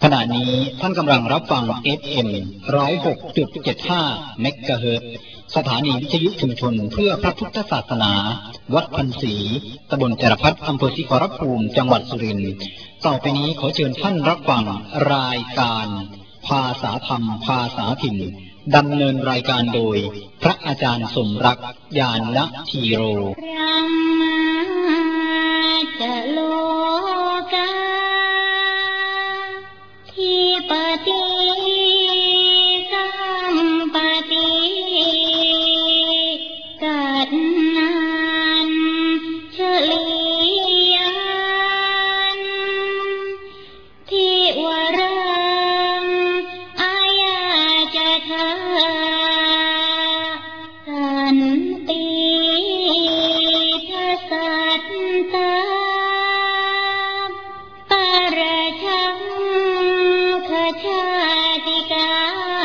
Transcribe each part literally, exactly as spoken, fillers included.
ขณะนี้ท่านกำลังรับฟัง เอฟ เอ็ม หนึ่งศูนย์หกจุดเจ็ดห้า เมกะเฮิรตซ์สถานีวิทยุชุมชนเพื่อพระพุทธศาสนาวัดพันศรีตำบลจรพัฒน์อำเภอศรีขอรภูมิจังหวัดสุรินทร์ต่อไปนี้ขอเชิญท่านรับฟังรายการภาษาธรรมภาษาถิ่นดำเนินรายการโดยพระอาจารย์สมรักญาณธีโรจะโลกาที่ปฏิสัมปติกันนั้นเฉลียนที่วรังอายาจะทาสันติทัสสัตตาปรชังขชาติกา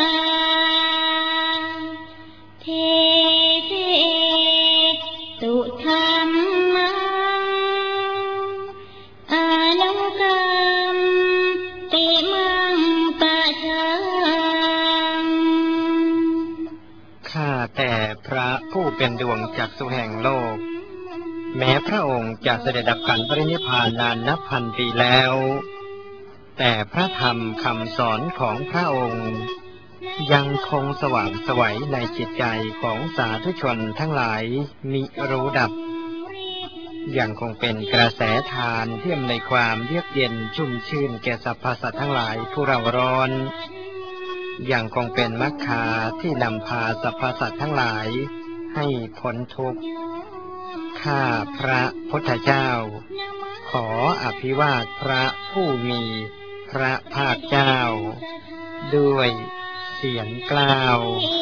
เทเสตุธรรมังอนุกรรมติมังปะชังข้าแต่พระผู้เป็นดวงจักษุแห่งโลกแม้พระองค์จะเสด็จดับขันธ์ปรินิพพานนานนับพันปีแล้วแต่พระธรรมคำสอนของพระองค์ยังคงสว่างไสวในจิตใจของสาธุชนทั้งหลายมิรู้ดับยังคงเป็นกระแสทานที่อำนวยความเยือกเย็นชุ่มชื่นแก่สรรพสัตว์ทั้งหลายผู้เร่าร้อนยังคงเป็นมรรคาที่นำพาสรรพสัตว์ทั้งหลายให้พ้นทุกข์ข้าพระพุทธเจ้าขออภิวาทพระผู้มีพระภาคเจ้าด้วยเสียงกล่าว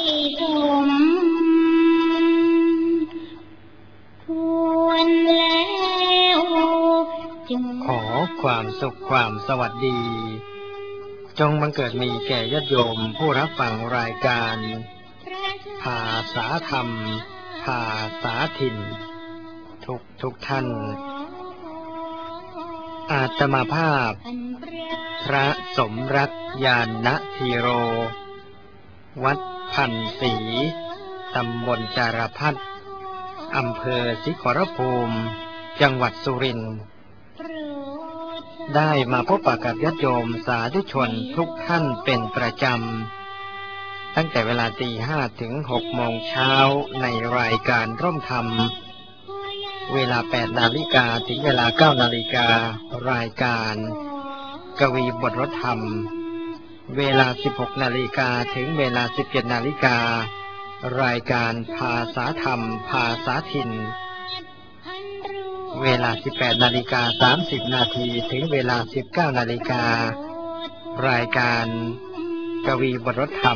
ขอความสุขความสวัสดีจงบังเกิดมีแก่ญาติโยมผู้รับฟังรายการภาษาธรรมภาษาถิ่นทุกทุกท่านอาตมาภาพพระสมรักญาณธีโรวัดพันศรีตำบลจารพัฒน์อำเภอศรีขอรภูมิจังหวัดสุรินทร์ได้มาพบปะกับญาติโยมสาธุชนทุกท่านเป็นประจำตั้งแต่เวลาตีห้าถึงหกโมงเช้าในรายการร่มธรรมเวลาแปดนาฬิกาถึงเวลาเก้านาฬิการายการกวีบทรถธรรมเวลาสิบหกนาฬิกาถึงเวลาสิบเจ็ดนาฬิการายการภาษาธรรมภาษาถิ่นเวลาสิบแปดนาฬิกาสามสิบนาทีถึงเวลาสิบเก้านาฬิการายการกวีบทรถธรรม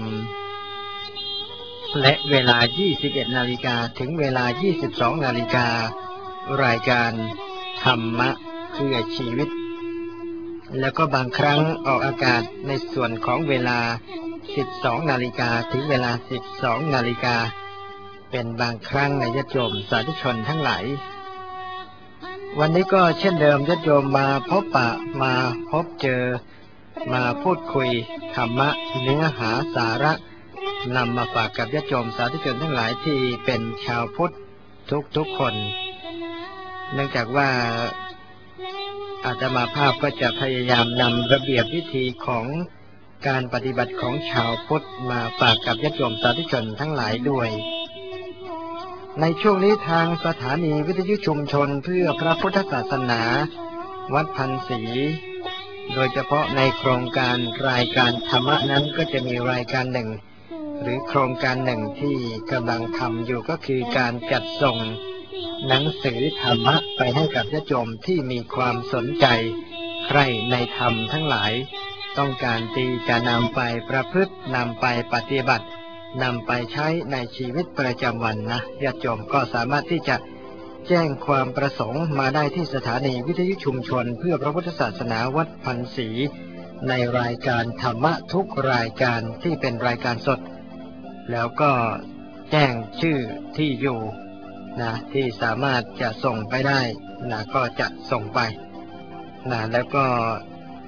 และเวลายี่สิบเอ็ดนาฬิกาถึงเวลายี่สิบสองนาฬิการายการธรรมะเพื่อชีวิตแล้วก็บางครั้งออกอากาศในส่วนของเวลาสิบสองนาฬิกาถึงเวลาสิบสองนาฬิกาเป็นบางครั้งในญาติโยมสาธุชนทั้งหลายวันนี้ก็เช่นเดิมญาติโยมมาพบปะมาพบเจอมาพูดคุยธรรมะเนื้อหาสาระนำมาฝากกับญาติโยมสาธุชนทั้งหลายที่เป็นชาวพุทธทุกๆคนเนื่องจากว่าอาตมาภาพก็จะพยายามนำระเบียบวิธีของการปฏิบัติของชาวพุทธมาฝากกับญาติโยมสาธุชนทั้งหลายด้วยในช่วงนี้ทางสถานีวิทยุชุมชนเพื่อพระพุทธศาสนาวัดพันศรีโดยเฉพาะในโครงการรายการธรรมะนั้นก็จะมีรายการหนึ่งหรือโครงการหนึ่งที่กำลังทำอยู่ก็คือการจัดส่งหนังสือธรรมะไปให้กับญาติโยมที่มีความสนใจใคร่ในธรรมทั้งหลายต้องการที่จะนำไปประพฤตินำไปปฏิบัตินำไปใช้ในชีวิตประจำวันนะญาติโยมก็สามารถที่จะแจ้งความประสงค์มาได้ที่สถานีวิทยุชุมชนเพื่อพระพุทธศาสนาวัดพันศรีในรายการธรรมะทุกรายการที่เป็นรายการสดแล้วก็แจ้งชื่อที่อยู่นะที่สามารถจะส่งไปได้นะก็จะส่งไปนะแล้วก็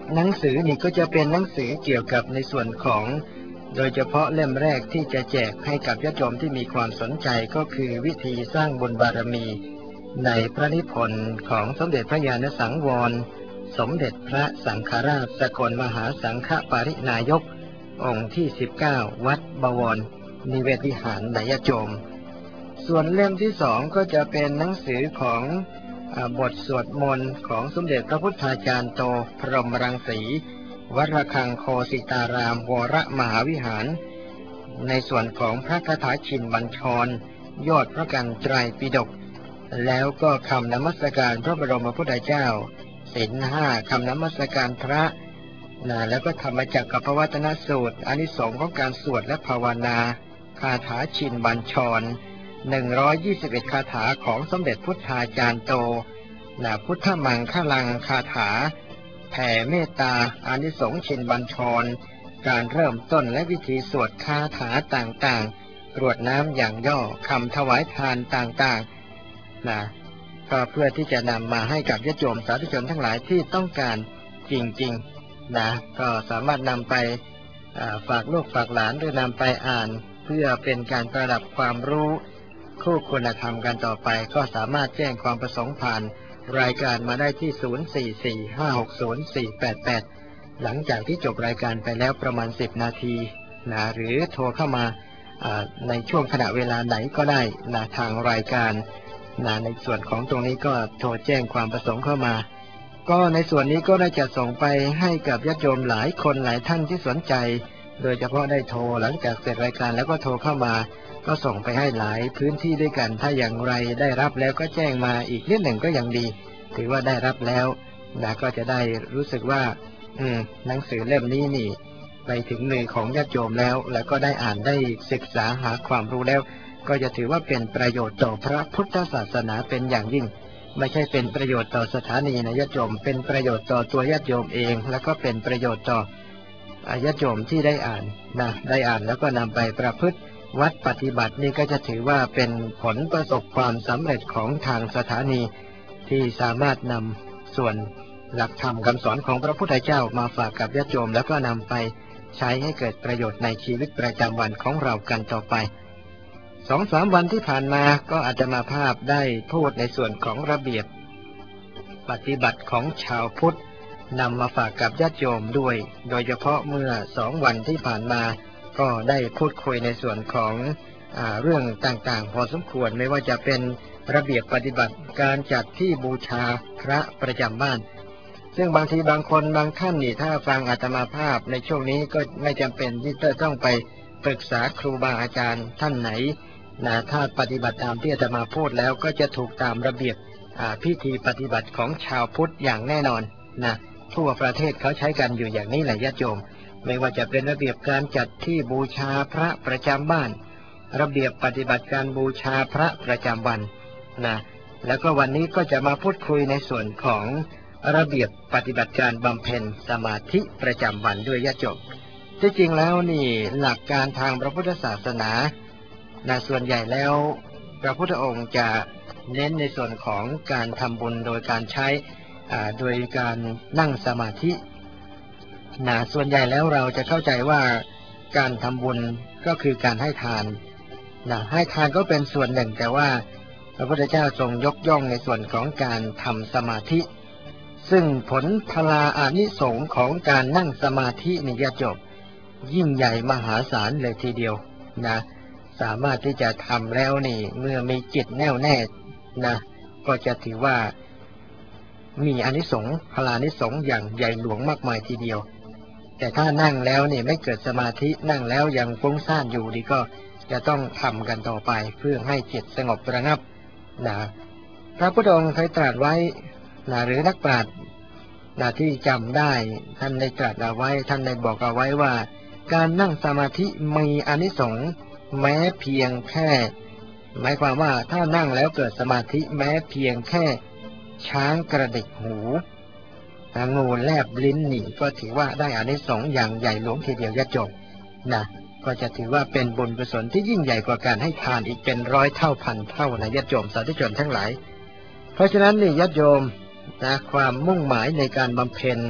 หนังสือนี่ก็จะเป็นหนังสือเกี่ยวกับในส่วนของโดยเฉพาะเล่มแรกที่จะแจกให้กับญาติโยมที่มีความสนใจก็คือวิธีสร้างบุญบารมีในพระนิพนธ์ของสมเด็จพระญาณสังวรสมเด็จพระสังฆราชสกลมหาสังฆปรินายกองค์ที่สิบเก้าวัดบวรนิเวศวิหารในญาติโยมส่วนเล่มที่สองก็จะเป็นหนังสือของบทสวดมนต์ของสมเด็จพระพุทธาจารย์โตพรหมรังสีวัดระฆังโคสิตารามวรมหาวิหารในส่วนของพระคาถาชินบัญชรยอดพระกันไตรปิฎกแล้วก็คำนมัสการพระบรมพุทธเจ้าศีลห้าคำนมัสการพระนะแล้วก็ธรรมจักรกับพระวัตนสูตรอานิสงส์ของการสวดและภาวนาคาถาชินบัญชรหนึ่งร้อยยี่สิบเอ็ดคาถาของสมเด็จพุทธาจารย์โตนะพุทธมังคลังคาถาแผ่เมตตาอานิสงส์ชินบัญชรการเริ่มต้นและวิธีสวดคาถาต่างๆกรวดน้ำอย่างย่อคำถวายทานต่างๆนะก็เพื่อที่จะนำมาให้กับญาติโยมสาธุชนทั้งหลายที่ต้องการจริงๆนะก็สามารถนำไปฝากลูกฝากหลานหรือนำไปอ่านเพื่อเป็นการประดับความรู้คู่คุณธรรมกันต่อไปก็สามารถแจ้งความประสงค์ผ่านรายการมาได้ที่ศูนย์ สี่ สี่ ห้า หก ศูนย์ สี่ แปด แปดหลังจากที่จบรายการไปแล้วประมาณสิบนาทีนะหรือโทรเข้ามาในช่วงขณะเวลาไหนก็ได้นะทางรายการนะในส่วนของตรงนี้ก็โทรแจ้งความประสงค์เข้ามาก็ในส่วนนี้ก็ได้จะส่งไปให้กับญาติโยมหลายคนหลายท่านที่สนใจโดยเฉพาะได้โทรหลังจากเสร็จรายการแล้วก็โทรเข้ามาก็ส่งไปให้หลายพื้นที่ด้วยกันถ้าอย่างไรได้รับแล้วก็แจ้งมาอีกนิดหนึ่งก็ยังดีถือว่าได้รับแล้วนะก็จะได้รู้สึกว่าอืมหนังสือเล่มนี้นี่ไปถึงมือของญาติโยมแล้วแล้วก็ได้อ่านได้ศึกษาหาความรู้แล้วก็จะถือว่าเป็นประโยชน์ต่อพระพุทธศาสนาเป็นอย่างยิ่งไม่ใช่เป็นประโยชน์ต่อสถานีนะญาติโยมเป็นประโยชน์ต่อตัวญาติโยมเองแล้วก็เป็นประโยชน์ต่อญาติโยมที่ได้อ่านนะได้อ่านแล้วก็นำไปประพฤติวัดปฏิบัตินี่ก็จะถือว่าเป็นผลประสบความสำเร็จของทางสถานีที่สามารถนำส่วนหลักธรรมคำสอนของพระพุทธเจ้ามาฝากกับญาติโยมแล้วก็นำไปใช้ให้เกิดประโยชน์ในชีวิตประจำวันของเรากันต่อไปสองสามวันที่ผ่านมาก็อาตมาภาพได้พูดในส่วนของระเบียบปฏิบัติของชาวพุทธนำมาฝากกับญาติโยมด้วยโดยเฉพาะเมื่อสองวันที่ผ่านมาก็ได้พูดคุยในส่วนของอ่าเรื่องต่างๆพอสมควรไม่ว่าจะเป็นระเบียบปฏิบัติการจัดที่บูชาพระประจำบ้านซึ่งบางทีบางคนบางท่านนี่ถ้าฟังอาตมาภาพในช่วงนี้ก็ไม่จำเป็นที่จะต้องไปปรึกษาครูบาอาจารย์ท่านไหนนะถ้าปฏิบัติตามที่อาตมาพูดแล้วก็จะถูกตามระเบียบพิธีปฏิบัติของชาวพุทธอย่างแน่นอนนะทั่วประเทศเขาใช้กันอยู่อย่างนี้แหละญาติโยมไม่ว่าจะเป็นระเบียบการจัดที่บูชาพระประจำบ้านระเบียบปฏิบัติการบูชาพระประจำวันนะแล้วก็วันนี้ก็จะมาพูดคุยในส่วนของระเบียบปฏิบัติการบำเพ็ญสมาธิประจำวันด้วยญาติโยมที่จริงแล้วนี่หลักการทางพระพุทธศาสนานะส่วนใหญ่แล้วพระพุทธองค์จะเน้นในส่วนของการทำบุญโดยการใช้โดยการนั่งสมาธินะส่วนใหญ่แล้วเราจะเข้าใจว่าการทำบุญก็คือการให้ทานนะให้ทานก็เป็นส่วนหนึ่งแต่ว่าพระพุทธเจ้าทรงยกย่องในส่วนของการทำสมาธิซึ่งผลพลาอานิสงส์ของการนั่งสมาธินี่ญาติโยมยิ่งใหญ่มหาศาลเลยทีเดียวนะสามารถที่จะทำแล้วนี่เมื่อมีจิตแน่วแน่นะก็จะถือว่ามีอานิสงส์พลานิสงส์อย่างใหญ่หลวงมากมายทีเดียวแต่ถ้านั่งแล้วนี่ไม่เกิดสมาธินั่งแล้วยังฟุ้งซ่านอยู่ดีก็จะต้องทำกันต่อไปเพื่อให้จิตสงบระงับนะพระพุทธองค์เคยตรัสไว้นะหรือนักปราชญ์นะที่จำได้ท่านได้ตรัสเอาไว้ท่านได้บอกเอาไว้ว่าการนั่งสมาธิมีอานิสงส์แม้เพียงแค่หมายความว่าถ้านั่งแล้วเกิดสมาธิแม้เพียงแค่ช้างกระดิกหูงูแลบลิ้นนี่ก็ถือว่าได้อานิสงส์อย่างใหญ่หลวงทีเดียวญาติโยมนะก็จะถือว่าเป็นบุญกุศลที่ยิ่งใหญ่กว่าการให้ทานอีกเป็นร้อยเท่าพันเท่านะญาติโยมสาธุชนทั้งหลายเพราะฉะนั้นนี่ญาติโยมนะความมุ่งหมายในการบำเพ็ญ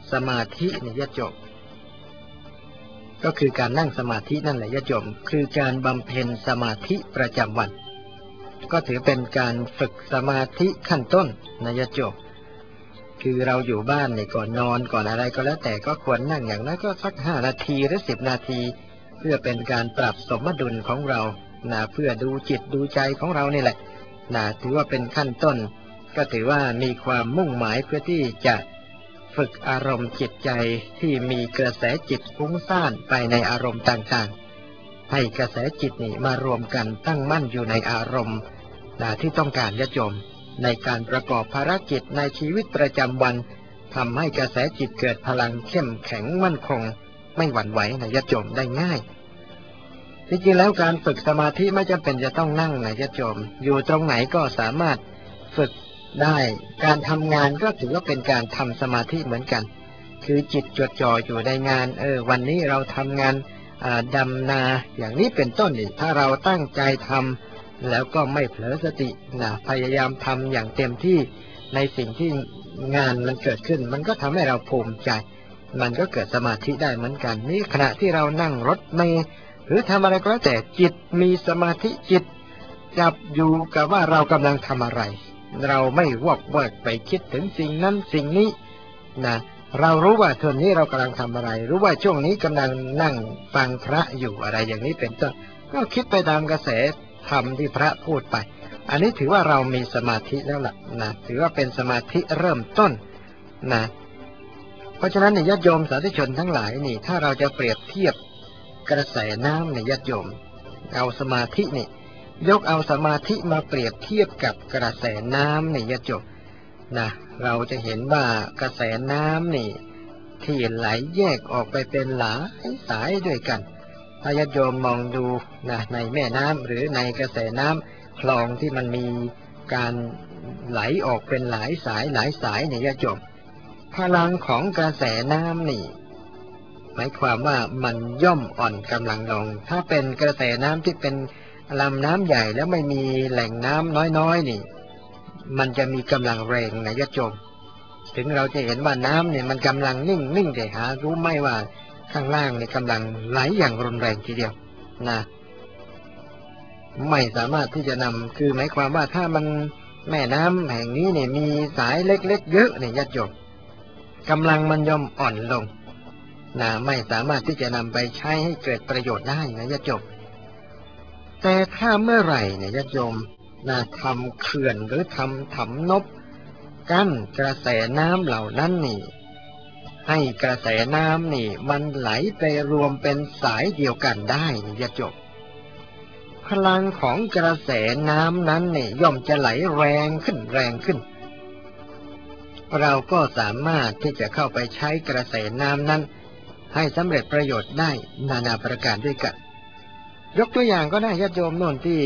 สมาธิในญาติโยมก็คือการนั่งสมาธินั่นแหละญาติโยมคือการบำเพ็ญสมาธิประจำวันก็ถือเป็นการฝึกสมาธิขั้นต้นนะญาติโยมคือเราอยู่บ้านเนี่ยก่อนนอนก่อนอะไรก็แล้วแต่ก็ควรนั่งอย่างนั้นก็สักห้านาทีหรือสิบนาทีเพื่อเป็นการปรับสมดุลของเรานะเพื่อดูจิตดูใจของเรานี่แหละนะถือว่าเป็นขั้นต้นก็ถือว่ามีความมุ่งหมายเพื่อที่จะฝึกอารมณ์จิตใจที่มีกระแสจิตฟุ้งซ่านไปในอารมณ์ต่างๆให้กระแสจิตนี่มารวมกันตั้งมั่นอยู่ในอารมณ์นะที่ต้องการญาติโยมในการประกอบภารกิจในชีวิตประจำวันทำให้กระแสจิตเกิดพลังเข้มแข็งมั่นคงไม่หวั่นไหวนะญาติโยมได้ง่ายจริงๆแล้วการฝึกสมาธิไม่จำเป็นจะต้องนั่งนะญาติโยมอยู่ตรงไหนก็สามารถฝึกได้การทำงานก็ถือว่าเป็นการทำสมาธิเหมือนกันคือจิตจดจ่ออยู่ในงานเออวันนี้เราทำงานดำนาอย่างนี้เป็นต้นนี่ถ้าเราตั้งใจทำแล้วก็ไม่เผลอสตินะพยายามทำอย่างเต็มที่ในสิ่งที่งานมันเกิดขึ้นมันก็ทำให้เราภูมิใจมันก็เกิดสมาธิได้เหมือนกันนี่ขณะที่เรานั่งรถเมล์หรือทำอะไรก็แล้วแต่จิตมีสมาธิจิตจับอยู่กับว่าเรากำลังทำอะไรเราไม่วอกแวกไปคิดถึงสิ่งนั้นสิ่งนี้นะเรารู้ว่าช่วงนี้เรากำลังทำอะไรรู้ว่าช่วงนี้กำลังนั่งฟังพระอยู่อะไรอย่างนี้เป็นต้นก็คิดไปตามกระแสธรรมที่พระพูดไปอันนี้ถือว่าเรามีสมาธิแล้วล่ะนะถือว่าเป็นสมาธิเริ่มต้นนะเพราะฉะนั้นในญาติโยมสาธุชนทั้งหลายนี่ถ้าเราจะเปรียบเทียบกระแสน้ำในญาติโยมเอาสมาธินี่ยกเอาสมาธิมาเปรียบเทียบกับกระแสน้ำในญาติโยมนะเราจะเห็นว่ากระแสน้ำนี่ที่ไหลแยกออกไปเป็นหลายสายด้วยกันถ้าญาติโยมมองดูนะในแม่น้ำหรือในกระแสน้ำคลองที่มันมีการไหลออกเป็นหลายสายหลายสายในญาติโยมพลังของกระแสน้ำนี่หมายความว่ามันย่อมอ่อนกำลังลงถ้าเป็นกระแสน้ำที่เป็นลำน้ำใหญ่แล้วไม่มีแหล่งน้ำน้อยๆนี่มันจะมีกำลังแรงนะญาติโยมถึงเราจะเห็นว่าน้ำเนี่ยมันกำลังนิ่งนิ่งแต่หารู้ไหมว่าข้างล่างเนี่ยกำลังไหลอย่างรุนแรงทีเดียวนะไม่สามารถที่จะนำคือหมายความว่าถ้ามันแม่น้ำแห่งนี้เนี่ยมีสายเล็กๆเยอะเนี่ยญาติโยมกำลังมันย่อมอ่อนลงนะไม่สามารถที่จะนำไปใช้ให้เกิดประโยชน์ได้นะญาติโยมแต่ถ้าเมื่อไหร่เนี่ยญาติโยมนะทำเขื่อนหรือทำถมนบกั้นกระแสน้ำเหล่านั้นนี่ให้กระแสน้ำนี่มันไหลไปรวมเป็นสายเดียวกันได้นี่ญาติโยมพลังของกระแสน้ำนั้นนี่ย่อมจะไหลแรงขึ้นแรงขึ้นเราก็สามารถที่จะเข้าไปใช้กระแสน้ำนั้นให้สำเร็จประโยชน์ได้นานาประการด้วยกันยกตัวอย่างก็ได้ญาติโยมโน่นที่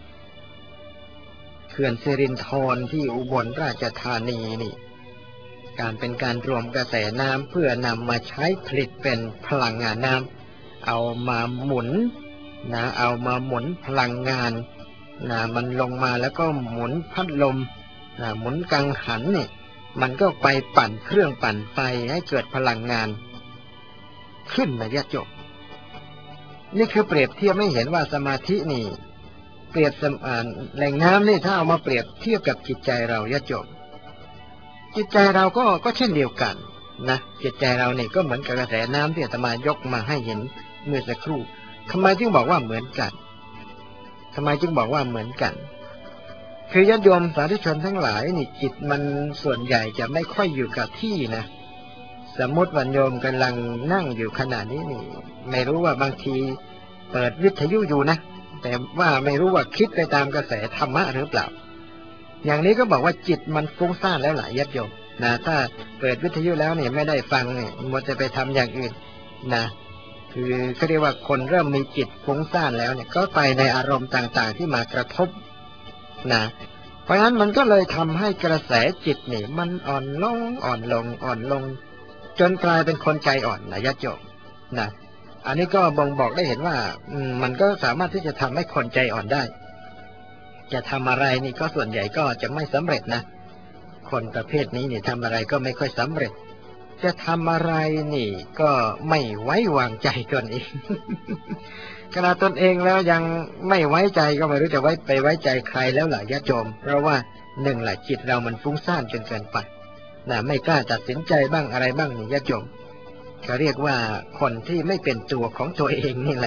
เขื่อนสิรินธรที่อุบลราชธานีนี่การเป็นการรวมกระแสน้ำเพื่อนำมาใช้ผลิตเป็นพลังงานน้ำเอามาหมุนนะเอามาหมุนพลังงานนะมันลงมาแล้วก็หมุนพัดลมนะหมุนกังหันนี่มันก็ไปปั่นเครื่องปั่นไฟให้เกิดพลังงานขึ้นนะญาติโยมนี่คือเปรียบเทียบให้เห็นว่าสมาธินี่เปรียบแหล่งน้ำนี่ถ้าเอามาเปรียบเทียบกับจิตใจเราญาติโยมจิตใจเราก็ก็เช่นเดียวกันนะจิตใจเรานี่ก็เหมือนกับกระแสน้ำที่อาตมายกมาให้เห็นเมื่อสักครู่ทำไมจึงบอกว่าเหมือนกันทำไมจึงบอกว่าเหมือนกันคือญาติโยมสาธุชนทั้งหลายนี่จิตมันส่วนใหญ่จะไม่ค่อยอยู่กับที่นะสมมติวันโยมกำลังนั่งอยู่ขณะนี้นี่ไม่รู้ว่าบางทีเปิดวิทยุอยู่นะแต่ว่าไม่รู้ว่าคิดไปตามกระแสธรรมะหรือเปล่าอย่างนี้ก็บอกว่าจิตมันฟุ้งซ่านแล้วหลายญาติโยมนะถ้าเปิดวิทยุแล้วเนี่ยไม่ได้ฟังเนี่ยมันจะไปทำอย่างอื่นนะคือเขาเรียกว่าคนเริ่มมีจิตฟุ้งซ่านแล้วเนี่ยก็ไปในอารมณ์ต่างๆที่มากระทบนะเพราะฉะนั้นมันก็เลยทำให้กระแสจิตนี่มันอ่อนลงอ่อนลงอ่อนลงจนกลายเป็นคนใจอ่อนนะญาติโยมนะอันนี้ก็บ่งบอกได้เห็นว่ามันก็สามารถที่จะทำให้คนใจอ่อนได้จะทำอะไรนี่ก็ส่วนใหญ่ก็จะไม่สำเร็จนะคนประเภทนี้นี่ทำอะไรก็ไม่ค่อยสำเร็จจะทำอะไรนี่ก็ไม่ไว้วางใจตนเอง ขณะตนเองแล้วยังไม่ไว้ใจก็ไม่รู้จะไว้ไปไว้ใจใครแล้วล่ะญาติโยมเพราะว่าหนึ่งแหละจิตเรามันฟุ้งซ่านจนเกินไปนะไม่กล้าตัดสินใจบ้างอะไรบ้างนี่ญาติโยมเขาเรียกว่าคนที่ไม่เป็นตัวของตัวเองนี่แหละ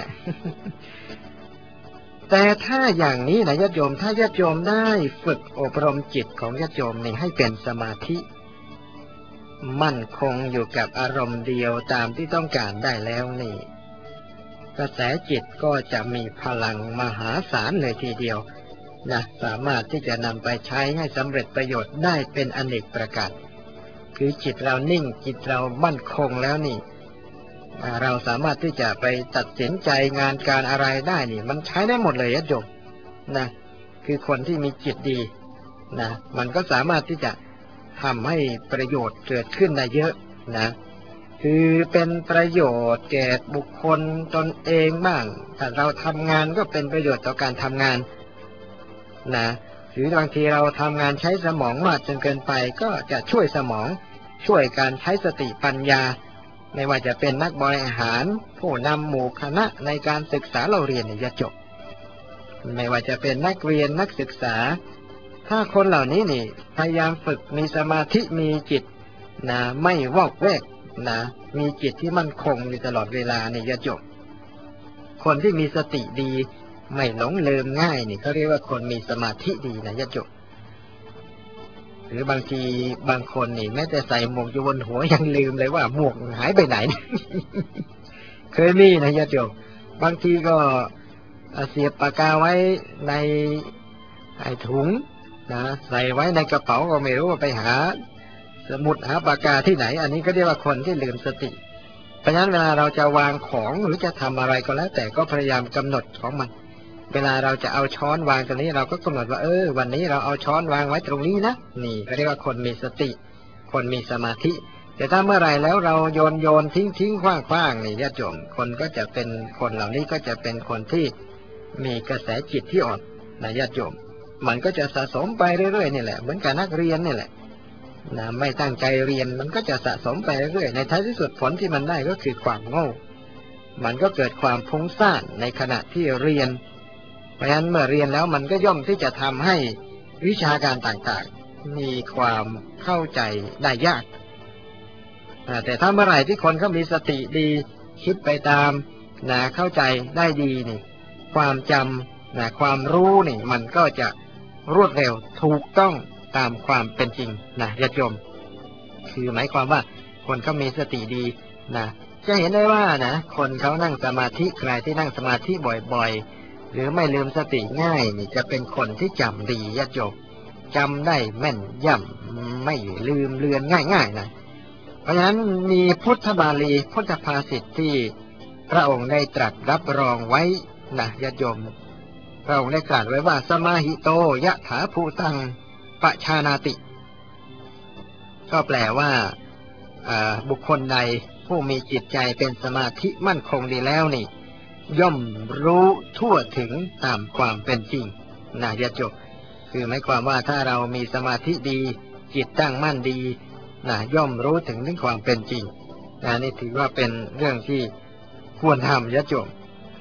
แต่ถ้าอย่างนี้นะญาติโยมถ้าญาติโยมได้ฝึกอบรมจิตของญาติโยมนี่ให้เป็นสมาธิมั่นคงอยู่กับอารมณ์เดียวตามที่ต้องการได้แล้วนี่กระแสจิตก็จะมีพลังมหาศาลเลยทีเดียวนะสามารถที่จะนำไปใช้ให้สำเร็จประโยชน์ได้เป็นอเนกประการคือจิตเรานิ่งจิตเรามั่นคงแล้วนี่เราสามารถที่จะไปตัดสินใจงานการอะไรได้นี่มันใช้ได้หมดเลยญาติโยมนะคือคนที่มีจิตดีนะมันก็สามารถที่จะทำให้ประโยชน์เกิดขึ้นได้เยอะนะคือเป็นประโยชน์แก่บุคคลตนเองบ้างถ้าเราทำงานก็เป็นประโยชน์ต่อการทำงานนะหรือบางทีเราทำงานใช้สมองมากจนเกินไปก็จะช่วยสมองช่วยการใช้สติปัญญาไม่ว่าจะเป็นนักบริหารผู้นำหมู่คณะในการศึกษาเราเรียนจะจบไม่ว่าจะเป็นนักเรียนนักศึกษาถ้าคนเหล่านี้นี่พยายามฝึกมีสมาธิมีจิตนะไม่วอกแวกนะมีจิตที่มั่นคงอยู่ตลอดเวลานี่จะจบคนที่มีสติดีไม่หลงลืมง่ายนี่เขาเรียกว่าคนมีสมาธิดีนะจะจบหรือบางทีบางคนนี่แม้แต่ใส่หมวกอยู่บนหัวยังลืมเลยว่าหมวกหายไปไหน เคยมีนะญาติโยมบางทีก็เสียบปากกาไว้ในไอ้ถุงนะใส่ไว้ในกระเป๋าก็ไม่รู้ว่าไปหาสมุดหาปากกาที่ไหนอันนี้ก็เรียกว่าคนที่ลืมสติเพราะฉะนั้นเวลาเราจะวางของหรือจะทำอะไรก็แล้วแต่ก็พยายามกำหนดของมันเวลาเราจะเอาช้อนวางตรงนี้เราก็กำหนดว่าเออวันนี้เราเอาช้อนวางไว้ตรงนี้นะนี่ก็เรียกว่าคนมีสติคนมีสมาธิแต่ถ้าเมื่อไรแล้วเราโยนโยนทิ้งทิ้งคว้างคว้างนี่ญาติโยมคนก็จะเป็นคนเหล่านี้ก็จะเป็นคนที่มีกระแสจิตที่อ่อนนะญาติโยมมันก็จะสะสมไปเรื่อยๆนี่แหละเหมือนกับนักเรียนนี่แหละนะไม่ตั้งใจเรียนมันก็จะสะสมไปเรื่อยๆในท้ายที่สุดผลที่มันได้ก็คือความโง่มันก็เกิดความฟุ้งซ่านในขณะที่เรียนเพราะฉะนั้นเมื่อเรียนแล้วมันก็ย่อมที่จะทำให้วิชาการต่างๆมีความเข้าใจได้ยากแต่ถ้าเมื่อไหร่ที่คนเขามีสติดีคิดไปตามนะเข้าใจได้ดีนี่ความจำนะความรู้นี่มันก็จะรวดเร็วถูกต้องตามความเป็นจริงนะญาติโยมคือหมายความว่าคนเขามีสติดีนะจะเห็นได้ว่านะคนเขานั่งสมาธิใครที่นั่งสมาธิบ่อยๆหรือไม่ลืมสติง่ายนี่จะเป็นคนที่จำดีญาติโยมจำได้แม่นย่ำไม่ลืมเลือนง่ายๆนะเพราะฉะนั้นมีพุทธบาลีพุทธภาษิตที่พระองค์ได้ตรัสรับรองไว้นะญาติโยมพระองค์ได้ตรัสไว้ว่าสมาหิโตยะถาภูตังปชานาติก็แปลว่าบุคคลใดผู้มีจิตใจเป็นสมาธิมั่นคงดีแล้วนี่ย่อมรู้ทั่วถึงตามความเป็นจริงนะญาติโยมคือหมายความว่าถ้าเรามีสมาธิดีจิตตั้งมั่นดีนะย่อมรู้ถึงถึงความเป็นจริงนะนี่ถือว่าเป็นเรื่องที่ควรทำญาติโยม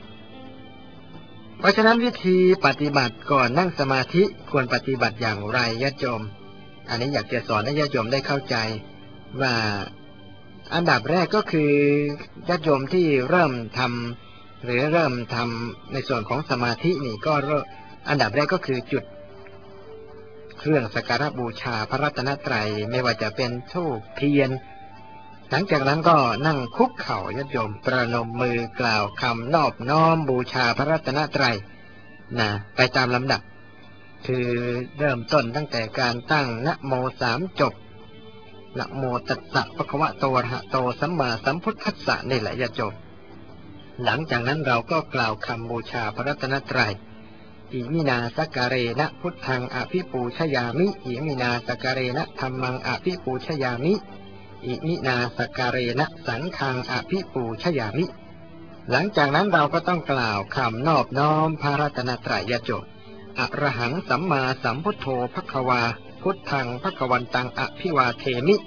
เพราะฉะนั้นวิธีปฏิบัติก่อนนั่งสมาธิควรปฏิบัติอย่างไรญาติโยมอันนี้อยากจะสอนให้ญาติโยมได้เข้าใจว่าอันดับแรกก็คือญาติโยมที่เริ่มทำหรือเริ่มทำในส่วนของสมาธินี่ก็อันดับแรกก็คือจุดเครื่องสักการะบูชาพระรัตนตรัยไม่ว่าจะเป็นธูปเทียนหลังจากนั้นก็นั่งคุกเข่าญาติโยมประนมมือกล่าวคำนอบน้อมบูชาพระรัตนตรัยนะไปตามลำดับคือเริ่มต้นตั้งแต่การตั้งนะโมสามจบนะโมตัสสะภะคะวะโตอะระหะโตสัมมาสัมพุทธัสสะนี่แหละญาติโยมหลังจากนั้นเราก็กล่าวคำบูชาพระรัตนตรัยอิมินาสักการเรนะพุทธังอภิปูชยามิอิมินาสักการเรนะธัมมังอภิปูชยามิอิมินาสักการเรนะสังฆังอภิปูชยามิหลังจากนั้นเราก็ต้องกล่าวคำนอบน้อมพระรัตนตรัยญาติโยมอะระหังสัมมาสัมพุทโธภควาพุทธังภควันตังอภิวาเทมิ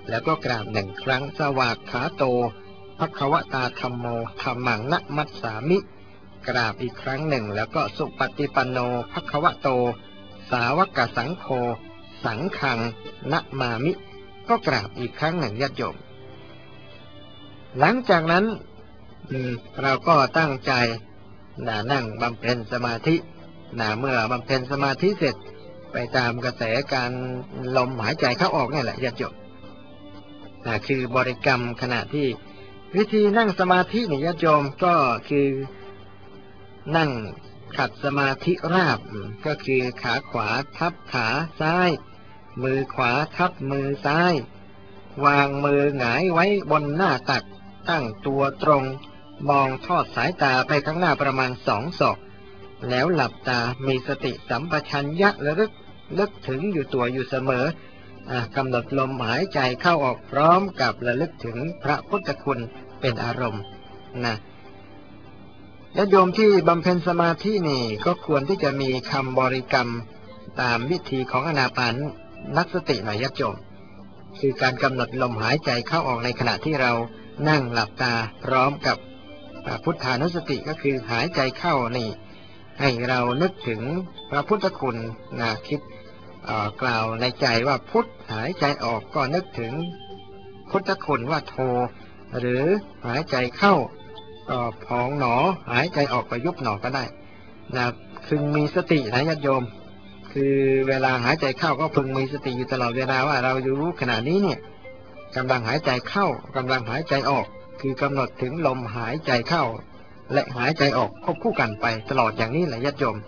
แล้วก็กราบหนึ่งครั้งสวากขาโตภควตาธัมโมธัมมังนะมัสสามิกราบอีกครั้งหนึ่งแล้วก็สุปฏิปันโนภควโตสาวกสังโฆสังฆังนะมามิก็กราบอีกครั้งหนึ่งญาติโยมหลังจากนั้นเราก็ตั้งใจนั่งบำเพ็ญสมาธิเมื่อบำเพ็ญสมาธิเสร็จไปตามกระแสการลมหายใจเข้าออกนี่แหละญาติโยมคือบริกรรมขณะที่วิธีนั่งสมาธินี่ญาติโยมก็คือนั่งขัดสมาธิราบก็คือขาขวาทับขาซ้ายมือขวาทับมือซ้ายวางมือหงายไว้บนหน้าตักตั้งตัวตรงมองทอดสายตาไปข้างหน้าประมาณสองศอกแล้วหลับตามีสติสัมปชัญญะระลึกนึกถึงอยู่ตัวอยู่เสมอกำหนดลมหายใจเข้าออกพร้อมกับระลึกถึงพระพุทธคุณเป็นอารมณ์นะและโยมที่บำเพ็ญสมาธินี่ก็ควรที่จะมีคำบริกรรมตามวิธีของอานาปานนักสติหน่อยญาติโยมคือการกำหนดลมหายใจเข้าออกในขณะที่เรานั่งหลับตาพร้อมกับพุทธานุสติก็คือหายใจเข้านี่ให้เรานึกถึงพระพุทธคุณนะคิดกล่าวในใจว่าพุทธหายใจออกก็นึกถึงพุทธคุณว่าโทหรือหายใจเข้าก็พองหนอหายใจออกก็ยุบหนอก็ได้นะพึงมีสตินะญาติโยมคือเวลาหายใจเข้าก็พึงมีสติอยู่ตลอดเวลาว่าเราอยู่รู้ขณะนี้เนี่ยกำลังหายใจเข้ากำลังหายใจออกคือกำหนดถึงลมหายใจเข้าและหายใจออกควบคู่กันไปตลอดอย่างนี้แหละญาติโยม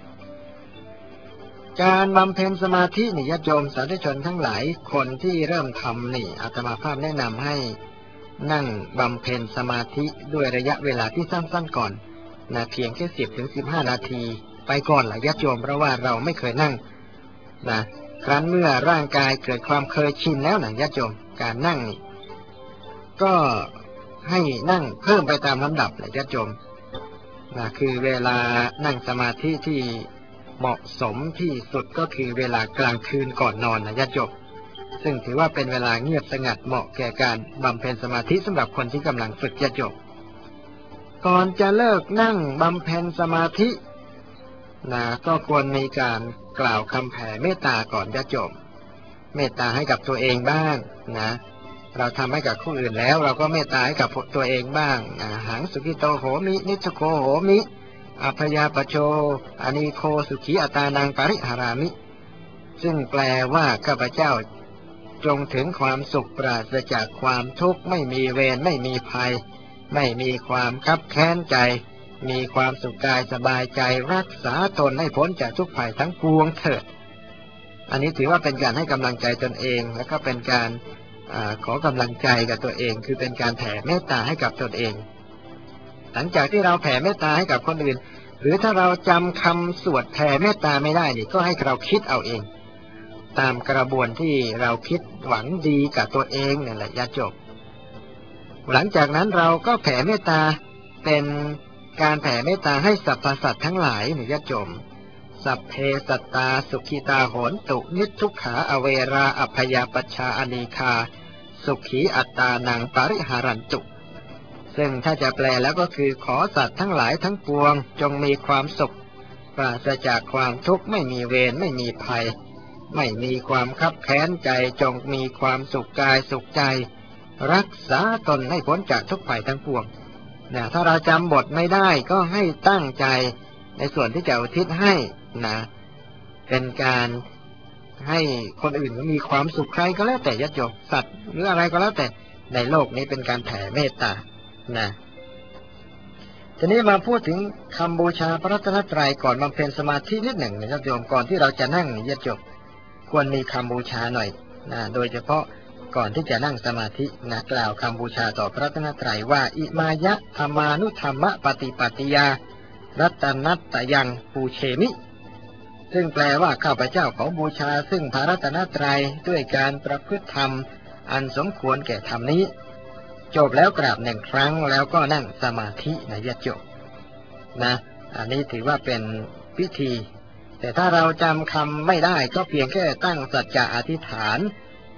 การบำเพ็ญสมาธินี่ญาติโยมสาธุชนทั้งหลายคนที่เริ่มทำนี่อาตมาภาพแนะนำให้นั่งบำเพ็ญสมาธิด้วยระยะเวลาที่สั้นๆก่อนนะเพียงแค่สิบถึงสิบห้านาทีไปก่อนแหละญาติโยมเพราะว่าเราไม่เคยนั่งนะครั้นเมื่อร่างกายเกิดความเคยชินแล้วนะญาติโยมการนั่งนี่ก็ให้นั่งเพิ่มไปตามลำดับเลยญาติโยมนะคือเวลานั่งสมาธิที่เหมาะสมที่สุดก็คือเวลากลางคืนก่อนนอนนะญาติโยมซึ่งถือว่าเป็นเวลาเงียบสงัดเหมาะแก่การบำเพ็ญสมาธิสำหรับคนที่กำลังฝึกญาติโยมก่อนจะเลิกนั่งบำเพ็ญสมาธินะก็ควรมีการกล่าวคำแผ่เมตตาก่อนญาติโยมเมตตาให้กับตัวเองบ้างนะเราทำให้กับผู้อื่นแล้วเราก็เมตตาให้กับตัวเองบ้างหังสุขิโตโหมินิจโคโหมิอัพยาปโชอานิโคสุขีอัตานังปริหารามิซึ่งแปลว่าข้าพเจ้าจงถึงความสุขปราศจากความทุกข์ไม่มีเวรไม่มีภัยไม่มีความคับแค้นใจมีความสุขกายสบายใจรักษาตนให้พ้นจากทุกภัยทั้งปวงเถิดอันนี้ถือว่าเป็นการให้กำลังใจตนเองและก็เป็นการขอกำลังใจกับตัวเองคือเป็นการแผ่เมตตาให้กับตนเองหลังจากที่เราแผ่เมตตาให้กับคนอื่นหรือถ้าเราจำคำสวดแผ่เมตตาไม่ได้นี่ก็ให้เราคิดเอาเองตามกระบวนที่เราคิดหวังดีกับตัวเองนั่นแหละญาติโยมหลังจากนั้นเราก็แผ่เมตตาเป็นการแผ่เมตตาให้สรรพสัตว์ทั้งหลายนี่ญาติโยมสัพเพสัตตาสุขิตาโหนตุนิทุกขาอเวราอัพยาปชาอนีคาสุขีอัตตานังปริหารันตุซึ่งถ้าจะแปลแล้วก็คือขอสัตว์ทั้งหลายทั้งปวงจงมีความสุขปราศจากความทุกข์ไม่มีเวรไม่มีภัยไม่มีความคับแค้นใจจงมีความสุขกายสุขใจรักษาตนให้พ้นจากทุกภัยทั้งปวงนะถ้าเราจำบทไม่ได้ก็ให้ตั้งใจในส่วนที่จะอุทิศให้นะเป็นการให้คนอื่นมีความสุขใครก็แล้วแต่ญาติโยมสัตว์หรืออะไรก็แล้วแต่ในโลกนี้เป็นการแผ่เมตตานะทีนี้มาพูดถึงคำบูชาพระรัตนตรัยก่อนบำเพ็ญสมาธินิดหนึ่งนะญาติโยมก่อนที่เราจะนั่งญาติโยมควรมีคำบูชาหน่อยนะโดยเฉพาะก่อนที่จะนั่งสมาธินะกล่าวคำบูชาต่อพระรัตนตรัยว่าอิมายะธรรมานุธรรมปฏิปัติยารัตนัตตยังปูเชมิซึ่งแปลว่าข้าพเจ้าขอบูชาซึ่งพระรัตนตรัยด้วยการประพฤติธรรมอันสมควรแก่ธรรมนี้จบแล้วกราบหนึ่งครั้งแล้วก็นั่งสมาธินะญาติโยมนะอันนี้ถือว่าเป็นพิธีแต่ถ้าเราจำคำไม่ได้ก็เพียงแค่ตั้งสัจจะอธิษฐาน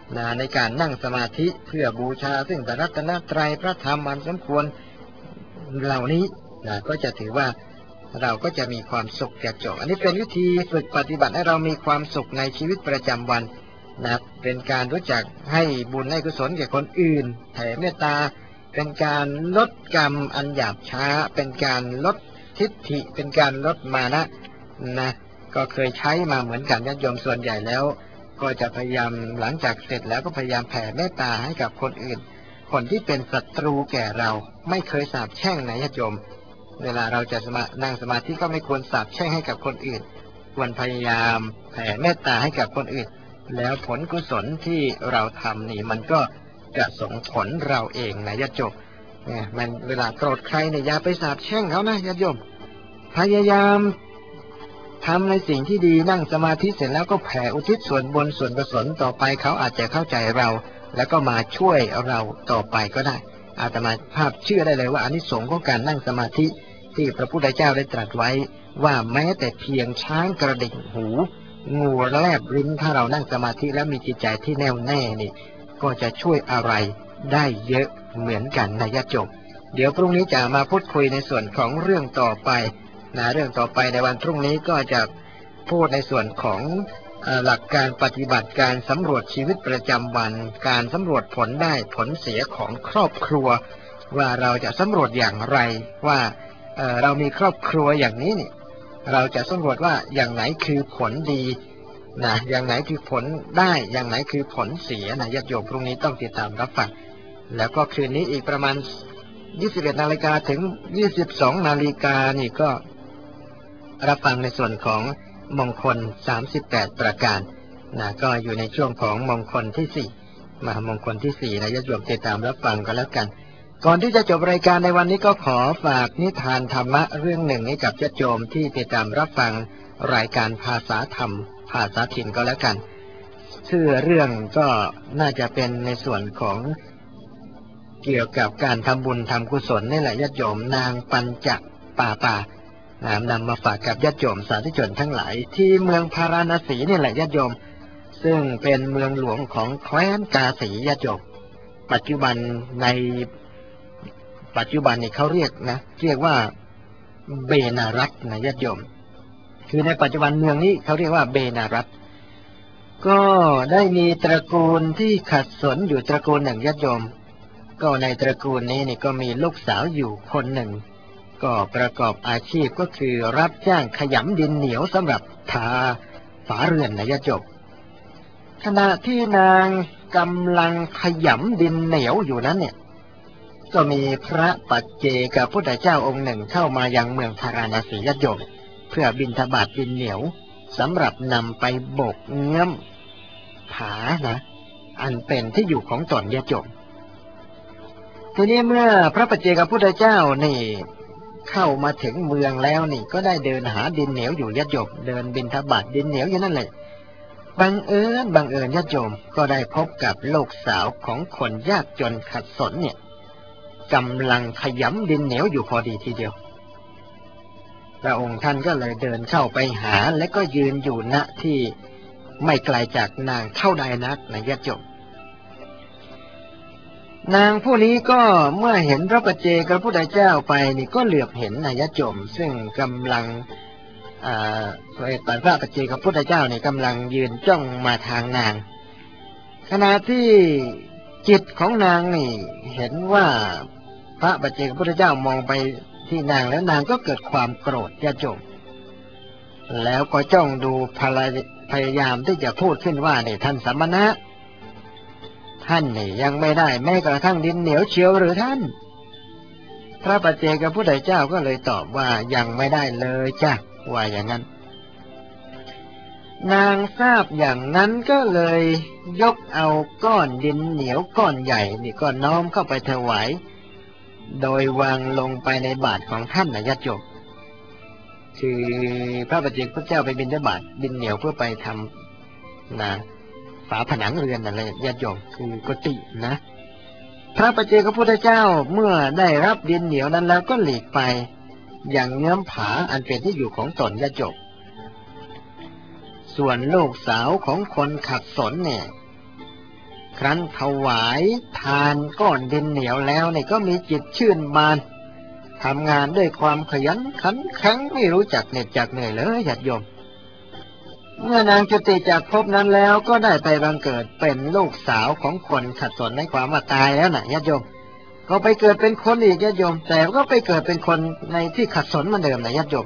นะในการนั่งสมาธิเพื่อบูชาซึ่งพระรัตนตรัยพระธรรมอันสมควรเหล่านี้นะก็จะถือว่าเราก็จะมีความสุขแก่โจอันนี้เป็นวิธีฝึกปฏิบัติให้เรามีความสุขในชีวิตประจำวันนะเป็นการรู้จักให้บุญให้กุศลแก่คนอื่นแผ่เมตตาเป็นการลดกรรมอันหยาบช้าเป็นการลดทิฏฐิเป็นการลดมานะนะก็เคยใช้มาเหมือนกันญาติโยมส่วนใหญ่แล้วก็จะพยายามหลังจากเสร็จแล้วก็พยายามแผ่เมตตาให้กับคนอื่นคนที่เป็นศัตรูแก่เราไม่เคยสาปแช่งนะญาติโยมเวลาเราจะสมานั่งสมาธิก็ไม่ควรสาปแช่งให้กับคนอื่นควรพยายามแผ่เมตตาให้กับคนอื่นแล้วผลกุศลที่เราทำนี่มันก็จะส่งผลเราเองนะญาติโยมเนี่ยมันเวลาโกรธใครเนี่ยอย่าไปสาปแช่งเขานะญาติโยมพยายามทำในสิ่งที่ดีนั่งสมาธิเสร็จแล้วก็แผ่อุทิศส่วนบุญส่วนกุศลต่อไปเขาอาจจะเข้าใจเราแล้วก็มาช่วยเราต่อไปก็ได้อาตมาภาพเชื่อได้เลยว่าอานิสงส์ของการนั่งสมาธิที่พระพุทธเจ้าได้ตรัสไว้ว่าแม้แต่เพียงช้างกระดิกหูงูแลบลิ้นถ้าเรานั่งสมาธิแล้วมีจิตใจที่แน่วแน่นี่ก็จะช่วยอะไรได้เยอะเหมือนกันนะญาติโยมเดี๋ยวพรุ่งนี้จะมาพูดคุยในส่วนของเรื่องต่อไปนะเรื่องต่อไปในวันพรุ่งนี้ก็จะพูดในส่วนของหลักการปฏิบัติการสำรวจชีวิตประจำวันการสำรวจผลได้ผลเสียของครอบครัวว่าเราจะสำรวจอย่างไรว่าเอ่อเรามีครอบครัวอย่างนี้นี่เราจะสำรวจว่าอย่างไหนคือผลดีนะอย่างไหนคือผลได้อย่างไหนคือผลเสียนะญาติโยมพรุ่งนี้ต้องติดตามรับฟังแล้วก็คืนนี้อีกประมาณยี่สิบเอ็ดนาฬิกาถึงยี่สิบสองนาฬิกานี่ก็รับฟังในส่วนของมงคลสามสิบแปดประการนะก็อยู่ในช่วงของมงคลที่สี่มามงคลที่สี่นะญาติโยมติดตามรับฟังกันแล้วกันก่อนที่จะจบรายการในวันนี้ก็ขอฝากนิทานธรรมะเรื่องหนึ่งให้กับญาติโยมที่ติดตามรับฟังรายการภาษาธรรมภาษาถิ่นก็แล้วกันชื่อเรื่องก็น่าจะเป็นในส่วนของเกี่ยวกับการทำบุญทำกุศลนี่แหละญาติโยมนางปัญจป่าป่านำมาฝากกับญาติโยมสาธุชนทั้งหลายที่เมืองพาราณสีนี่แหละญาติโยมซึ่งเป็นเมืองหลวงของแคว้นกาสีญาติโยมปัจจุบันในปัจจุบันนี่เขาเรียกนะเรียกว่าเบนารัตนะญาติโยมคือในปัจจุบันเมืองนี้เขาเรียกว่าเบนารัตก็ได้มีตระกูลที่ขัดสนอยู่ตระกูลหนึ่งญาติโยมก็ในตระกูลนี้นี่ก็มีลูกสาวอยู่คนหนึ่งก็ประกอบอาชีพก็คือรับจ้างขยำดินเหนียวสำหรับทาฝาเรือนนะญาติโยมขณะที่นางกำลังขยำดินเหนียวอยู่นั้นเนี่ยก็มีพระปัจเจกพุทธเจ้าองค์หนึ่งเข้ามายังเมืองพาราณสีญาติโยมเพื่อบิณฑบาตดินเหนียวสำหรับนำไปโบกเงื้อมผานะอันเป็นที่อยู่ของตนญาติโยมทีนี้เมื่อพระปัจเจกพุทธเจ้านี่เข้ามาถึงเมืองแล้วนี่ก็ได้เดินหาดินเหนียวอยู่ญาติโยมเดินบิณฑบาตดินเหนียวอยู่นั่นแหละบังเอิญบังเอิญญาติโยมก็ได้พบกับลูกสาวของคนยากจนขัดสนเนี่ยกำลังขยำดินเหนียวอยู่พอดีทีเดียวพระองค์ท่านก็เลยเดินเข้าไปหาและก็ยืนอยู่ณที่ไม่ไกลจากนางเท่าใดนักนะญาติโยมนางผู้นี้ก็เมื่อเห็นพระปัจเจกพุทธเจ้าไปนี่ก็เหลือบเห็นนะญาติโยมซึ่งกำลังอ่าพระปัจเจกพุทธเจ้านี่กำลังยืนจ้องมาทางนางขณะที่จิตของนางนี่เห็นว่าพระปัจเจกพุทธเจ้ามองไปที่นางแล้วนางก็เกิดความโกรธญาติโยมแล้วก็จ้องดูพยายามที่จะพูดขึ้นว่าเนี่ยท่านสมณะท่านนี่ยังไม่ได้แม้กระทั่งดินเหนียวเชียวหรือท่านพระปัจเจกพุทธเจ้าก็เลยตอบว่ายังไม่ได้เลยจ้ะว่าอย่างนั้นนางทราบอย่างนั้นก็เลยยกเอาก้อนดินเหนียวก้อนใหญ่นี่ก็น้อมเข้าไปถวายโดยวางลงไปในบาตรของท่านนะญาติโยมคือพระปัจเจกพุทธเจ้าไปบิณฑบาตดินเหนียวเพื่อไปทำนะฝาผนังเรือนอะไรญาติโยมคือกุฏินะพระปัจเจกพุทธเจ้าเมื่อได้รับดินเหนียวนั้นแล้วก็หลีกไปอย่างเงื้อมผาอันเป็นที่อยู่ของตนญาติโยมส่วนลูกสาวของคนขัดสนเนี่ยครั้นถวายทานก้อนดินเหนียวแล้วเนี่ยก็มีจิตชื่นบานทำงานด้วยความขยันขันแข็งไม่รู้จักเหน็ดจักเหนื่อยเลยญาติโยมเมื่อนางจุติจากภพนั้นแล้วก็ได้ไปบังเกิดเป็นลูกสาวของคนขัดสนในความว่าตายแล้วนะญาติโยมก็ไปเกิดเป็นคนอีกญาติโยมแต่ก็ไปเกิดเป็นคนในที่ขัดสนเหมือนเดิมนะญาติโยม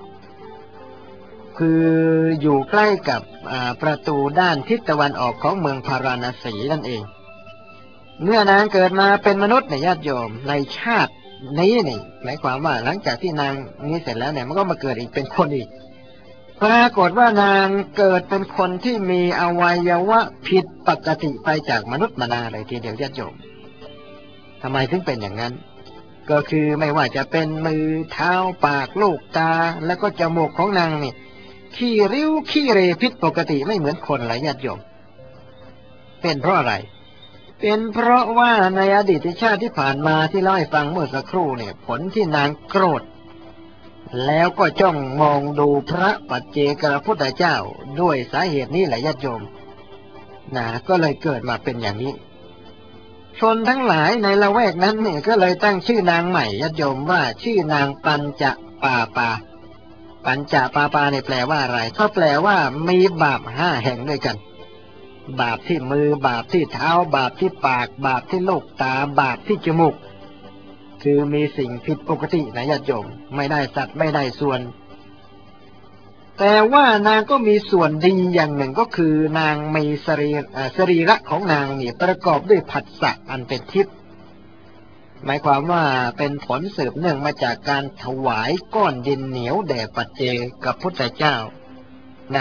คืออยู่ใกล้กับประตูด้านทิศตะวันออกของเมืองพาราณสีนั่นเองเมื่อนางเกิดมาเป็นมนุษย์เนี่ยญาติโยมในชาตินี้นี่หมายความว่าหลังจากที่นางนี้เสร็จแล้วเนี่ยมันก็มาเกิดอีกเป็นคนอีกปรากฏว่านางเกิดเป็นคนที่มีอวัยวะผิดปกติไปจากมนุษย์มนาเลยทีเดียวญาติโยมทำไมถึงเป็นอย่างนั้นก็คือไม่ว่าจะเป็นมือเท้าปากลูกตาแล้วก็จมูกของนางนี่ขี้ริ้วขี้เรผิดปกติไม่เหมือนคนหลายญาติโยมเป็นเพราะอะไรเป็นเพราะว่าในอดีตชาติที่ผ่านมาที่เล่าให้ฟังเมื่อสักครู่เนี่ยผลที่นางโกรธแล้วก็จ้องมองดูพระปัจเจกพุทธเจ้าด้วยสาเหตุนี้แหละญาติโยมนะก็เลยเกิดมาเป็นอย่างนี้ชนทั้งหลายในละแวกนั้นเนี่ยก็เลยตั้งชื่อนางใหม่ญาติโยมว่าชื่อนางปัญจปาปาปัญจปาปาเนี่ยแปลว่าอะไรก็แปลว่ามีบาปห้าแห่งด้วยกันบาปที่มือบาปที่เท้าบาปที่ปากบาปที่ลูกตาบาปที่จมูกคือมีสิ่งผิดปกตินะญาติโยมไม่ได้สัตว์ไม่ได้ส่วนแต่ว่านางก็มีส่วนดีอย่างหนึ่งก็คือนางมีสรีสรีระของนางนี่ประกอบด้วยผัสสะอันเป็นทิพย์หมายความว่าเป็นผลสืบเนื่องมาจากการถวายก้อนดินเหนียวแด่ปัจเจกพุทธเจ้านะ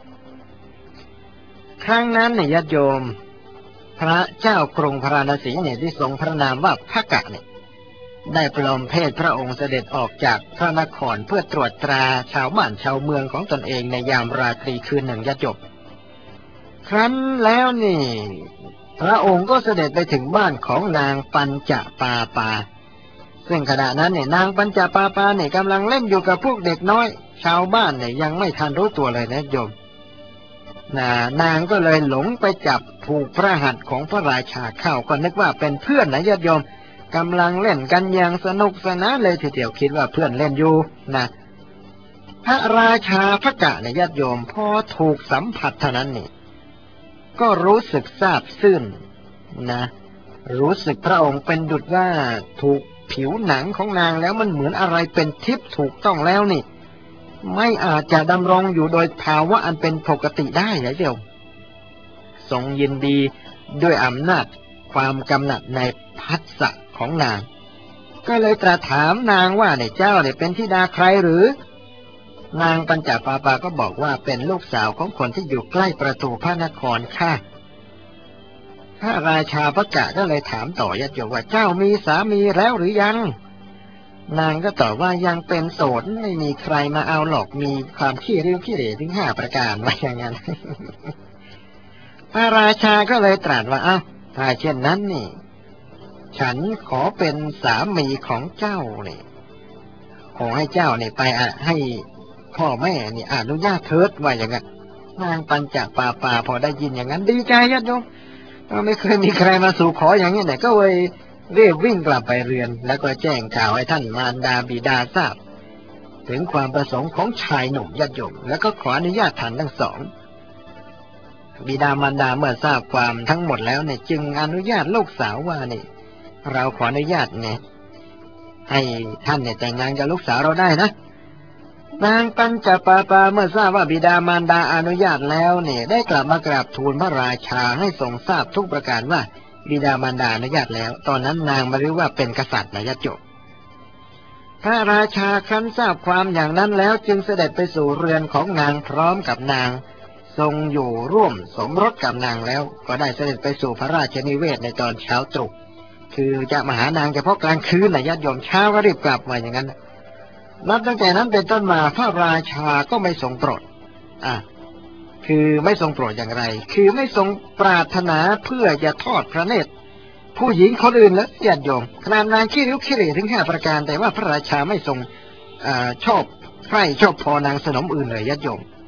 ครั้งนั้นเนี่ยญาติโยมพระเจ้ากรุงพาราณสีเนี่ยที่ทรงพระนามว่าภกะเนี่ยได้ปลอมเพศพระองค์เสด็จออกจากพระนครเพื่อตรวจตราชาวบ้านชาวเมืองของตนเองในยามราตรีคืนหนึ่งญาติโยมครั้นแล้วนี่พระองค์ก็เสด็จไปถึงบ้านของนางปัญจปาปาซึ่งขณะนั้นเนี่ยนางปัญจปาปาเนี่ยกำลังเล่นอยู่กับพวกเด็กน้อยชาวบ้านเนี่ยยังไม่ทันรู้ตัวเลยนะโยมนะนางก็เลยหลงไปจับผูกพระหัตถ์ของพระราชาเข้าก็นึกว่าเป็นเพื่อนนะญาติโยมกำลังเล่นกันอย่างสนุกสนานเลยทีเดียวคิดว่าเพื่อนเล่นอยู่นะพระราชาภกะเนี่ยญาติโยมพอถูกสัมผัสเท่านั้นนี่ก็รู้สึกซาบซึ้งนะรู้สึกพระองค์เป็นดุจว่าถูกผิวหนังของนางแล้วมันเหมือนอะไรเป็นทิพย์ถูกต้องแล้วนี่ไม่อาจจะดำรงอยู่โดยภาวะอันเป็นปกติได้นะเดียวทรงยินดีด้วยอำนาจความกำหนัดในผัสสะของนางก็เลยตรัสถามนางว่าเนี่ยเจ้าเนี่ยเป็นธิดาใครหรือนางปัญจปาปาก็บอกว่าเป็นลูกสาวของคนที่อยู่ใกล้ประตูพระนครค่ะพระราชาภกะก็เลยถามต่อญาติโยมว่าเจ้ามีสามีแล้วหรือยังนางก็ตอบว่ายังเป็นโสดไม่มีใครมาเอาหรอกมีความขี้ริ้วขี้เหร่ถึงห้าประการว่าอย่างนั้น พระราชาก็เลยตรัสว่าอ้าวถ้าเช่นนั้นนี่ฉันขอเป็นสามีของเจ้าเนี่ยขอให้เจ้าเนี่ยไปให้พ่อแม่นี่อนุญาตเถิดว่าอย่างนั้นนางปัญจปาปาพอได้ยินอย่างนั้นดีใจญาติโยมไม่เคยมีใครมาสู่ขออย่างนี้เนี่ยก็เลยรีบวิ่งกลับไปเรือนแล้วก็แจ้งข่าวให้ท่านมารดาบิดาทราบถึงความประสงค์ของชายหนุ่มญาติโยมแล้วก็ขออนุญาตท่านทั้งสองบิดามารดาเมื่อทราบความทั้งหมดแล้วเนี่ยจึงอนุญาตลูกสาวว่านี่เราขออนุญาตเนี่ยให้ท่านเนี่ยแต่งงานกับลูกสาวเราได้นะนางปัญจปาปาเมื่อทราบว่าบิดามารดาอนุญาตแล้วเนี่ยได้กลับมากราบทูลพระราชาให้ทรงทราบทุกประการว่าบิดามารดาอนุญาตแล้วตอนนั้นนางไม่รู้ว่าเป็นกษัตริย์นะญาติโยมพระราชาครั้นทราบความอย่างนั้นแล้วจึงเสด็จไปสู่เรือนของนางพร้อมกับนางทรงอยู่ร่วมสมรสกับนางแล้วก็ได้เสด็จไปสู่พระราชนิเวศในตอนเช้าตรู่คือจะมาหานางเฉพาะกลางคืนนะญาติโยมเช้าก็รีบกลับมาอย่างนั้นนับตั้งแต่นั้นเป็นต้นมาพระราชาก็ไม่ทรงโปรดอ่ะคือไม่ทรงโปรดอย่างไรคือไม่ทรงปรารถนาเพื่อจะทอดพระเนตรผู้หญิงคนอื่นแล้วญาติโยมขนาดนางขี้ริ้วขี้เหร่ถึงห้าประการแต่ว่าพระราชาไม่ทรงอ่าชอบใคร่ชอบพอนางสนมอื่นเลยญาติโยม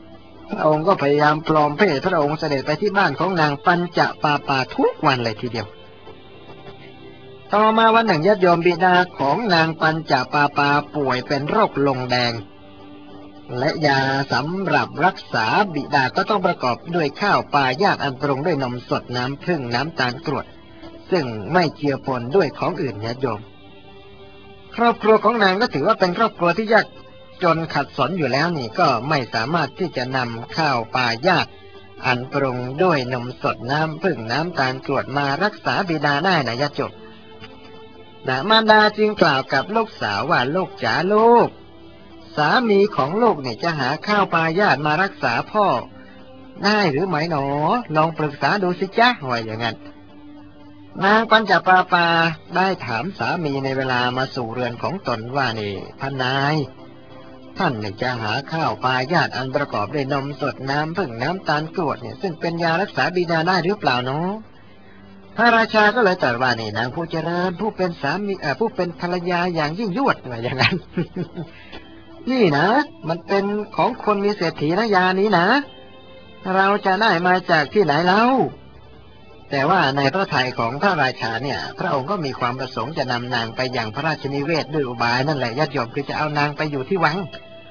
พระองค์ก็พยายามปลอมเพศพระองค์เสด็จไปที่บ้านของนางปัญจปาปาทุกวันเลยทีเดียวต่อมาวันหนึ่งญาติโยมบิดาของนางปัญจปาปาป่วยเป็นโรคลงแดงและยาสำหรับรักษาบิดาก็ต้องประกอบด้วยข้าวปลายาดอันปรุงด้วยนมสดน้ำผึ้งน้ำตาลกรวดซึ่งไม่เจือปนด้วยของอื่นญาติโยมครอบครัวของนางก็ถือว่าเป็นครอบครัวที่ยากจนขัดสนอยู่แล้วนี่ก็ไม่สามารถที่จะนำข้าวปลายาดอันปรุงด้วยนมสดน้ำผึ้งน้ำตาลกรวดมารักษาบิดาได้นะญาติโยมนะมารดาจึงกล่าวกับลูกสาวว่าลูกจ๋าลูกสามีของลูกเนี่ยจะหาข้าวปลายาดมารักษาพ่อได้หรือไม่หนอลองปรึกษาดูสิจ๊ะว่าอย่างนั้นนางปัญจปาปาได้ถามสามีในเวลามาสู่เรือนของตนว่านี่ท่านนายท่านเนี่ยจะหาข้าวปลายาดอันประกอบด้วยนมสดน้ำผึ้งน้ำตาลกรวดเนี่ยซึ่งเป็นยารักษาบิดาได้หรือเปล่าเนาะพระราชาก็เลยตรัสว่านี่นางผู้เจริญผู้เป็นสามีเอ่อผู้เป็นภรรยาอย่างยิ่งยวดว่าอย่างนั้น นี่นะมันเป็นของคนมีเศรษฐีนะยานี้นะเราจะได้มาจากที่ไหนเล่าแต่ว่าในพระทัยของพระราชาเนี่ยพระองค์ก็มีความประสงค์จะนำนางไปยังพระราชนิเวศด้วยอุบายนั่นแหละญาติโยมคือจะเอานางไปอยู่ที่วัง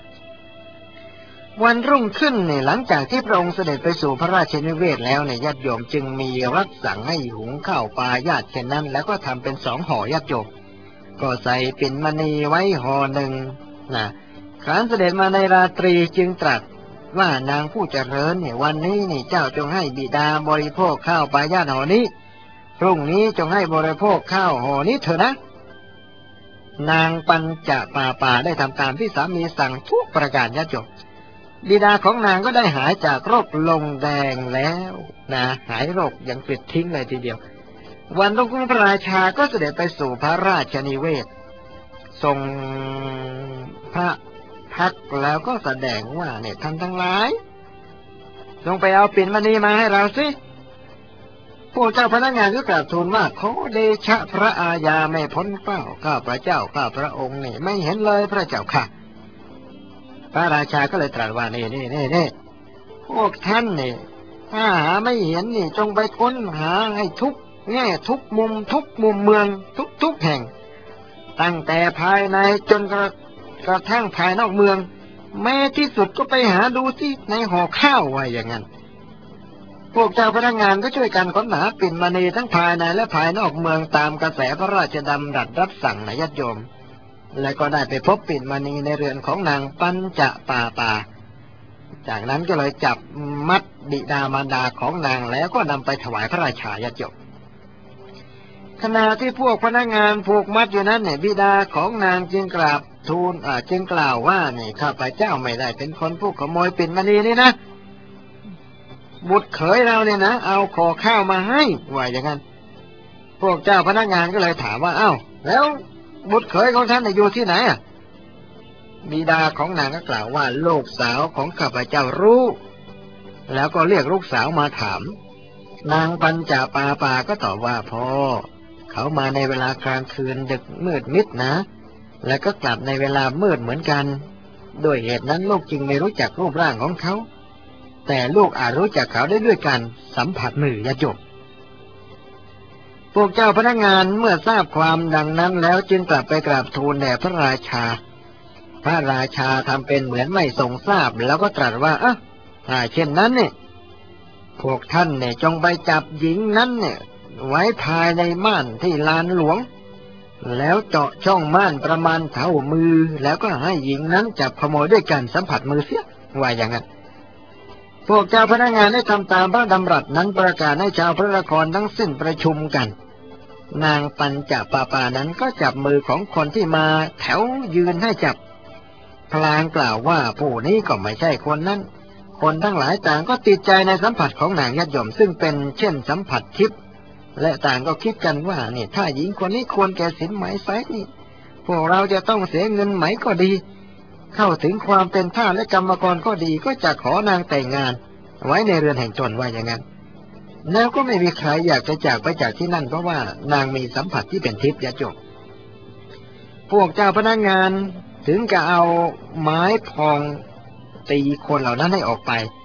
วันรุ่งขึ้นเนี่ยหลังจากที่พระองค์เสด็จไปสู่พระราชนิเวศแล้วเนี่ยญาติโยมจึงมีรับสั่งให้หุงข้าวปลายาดเช่นนั้นแล้วก็ทำเป็นสองห่อญาติโยมก็ใส่ปิ่นมณีไว้ห่อหนึ่งนะครั้นเสด็จมาในราตรีจึงตรัสว่านางผู้เจริญเนี่ยวันนี้นี่เจ้าจงให้บิดาบริโภคข้าวปลายาดห่อนี้พรุ่งนี้จงให้บริโภคข้าวห่อนี้เถอะนะนางปัญจปาปาได้ทำตามที่สามีสั่งทุกประการญาติโยมบิดาของนางก็ได้หายจากโรคลงแดงแล้วนะหายโรคอย่างปลิดทิ้งเลยทีเดียววันรุ่งขึ้นพระราชาก็เสด็จไปสู่พระราชนิเวศทรงพระพักแล้วก็แสดงว่าเนี่ยท่านทั้งหลายจงไปเอาปิ่นมณีมาให้เราสิพวกเจ้าพนักงานก็กราบทูลว่าขอเดชะพระอาญาไม่พ้นเป้าข้าพระเจ้าข้าพระองค์นี่ไม่เห็นเลยพระเจ้าค่ะพระราชาก็เลยตรัสว่านี่นี่นี่นี่พวกท่านนี่ถ้าหาไม่เห็นนี่จงไปค้นหาให้ทุกแง่ทุกมุมทุกมุมเมืองทุกทุกแห่งตั้งแต่ภายในจนกระกระทั่งภายนอกเมืองแม้ที่สุดก็ไปหาดูที่ในห่อข้าวไว้อย่างนั้นพวกเจ้าพนักงานก็ช่วยกันค้นหาปิ่นมณีทั้งภายในและภายนอกเมืองตามกระแสพระราชดำรัสรับสั่งนะญาติโยมและก็ได้ไปพบปิ่นมณีในเรือนของนางปัญจปาปาจากนั้นก็เลยจับมัดบิดามารดาของนางแล้วก็นำไปถวายพระราชาญาติโยมขณะที่พวกพนักงานผูกมัดอยู่นั้นเนี่ยบิดาของนางจึงกราบทูลอ่าจึงกล่าวว่านี่ข้าพเจ้าไม่ได้เป็นคนผู้ขโมยปิ่นมณีนี่นะบุตรเขยเราเนี่ยนะเอาขอข้าวมาให้ว่าอย่างนั้นพวกเจ้าพนักงานก็เลยถามว่าเอ้าแล้วบุตรเขยของท่านอยู่ที่ไหนอ่ะบิดาของนางก็กล่าวว่าลูกสาวของข้าพเจ้ารู้แล้วก็เรียกลูกสาวมาถามนางปัญจปาปาก็ตอบว่าพ่อเขามาในเวลากลางคืนดึกมืดมิดนะแล้วก็กลับในเวลามืดเหมือนกันด้วยเหตุนั้นลูกจึงไม่รู้จักรูปร่างของเขาแต่ลูกอาจรู้จักเขาได้ด้วยการสัมผัสมือญาติโยมพวกเจ้าพนักงานเมื่อทราบความดังนั้นแล้วจึงกลับไปกราบทูลแด่พระราชาพระราชาทำเป็นเหมือนไม่ทรงทราบแล้วก็ตรัสว่าอ่ะถ้าเช่นนั้นเนี่ยพวกท่านเนี่ยจงไปจับหญิงนั้นเนี่ยไว้ภายในม่านที่ลานหลวงแล้วเจาะช่องม่านประมาณเท่ามือแล้วก็ให้หญิงนั้นจับขโมยด้วยการสัมผัสมือเสียว่าอย่างนั้นพวกเจ้าพนักงานได้ทำตามพระดำรัสนั้นประกาศให้ชาวพระนครทั้งสิ้นประชุมกันนางปัญจปาปานั้นก็จับมือของคนที่มาแถวยืนให้จับพลางกล่าวว่าผู้นี้ก็ไม่ใช่คนนั้นคนทั้งหลายต่างก็ติดใจในสัมผัสของนางญาติโยมซึ่งเป็นเช่นสัมผัสทิพย์และต่างก็คิดกันว่านี่ถ้าหญิงคนนี้ควรแก่สินไหมไซนี่พวกเราจะต้องเสียเงินไหมก็ดีเข้าถึงความเป็นทาสและกรรมกรก็ดีก็จะขอนางแต่งงานไว้ในเรือนแห่งตนว่าอย่างนั้นแล้วก็ไม่มีใครอยากจะจากไปจากที่นั่นเพราะว่านางมีสัมผัสที่เป็นทิพย์ญาติโยมพวกเจ้าพนักงานถึงจะเอาไม้พองตีคนเหล่านั้นให้ออกไป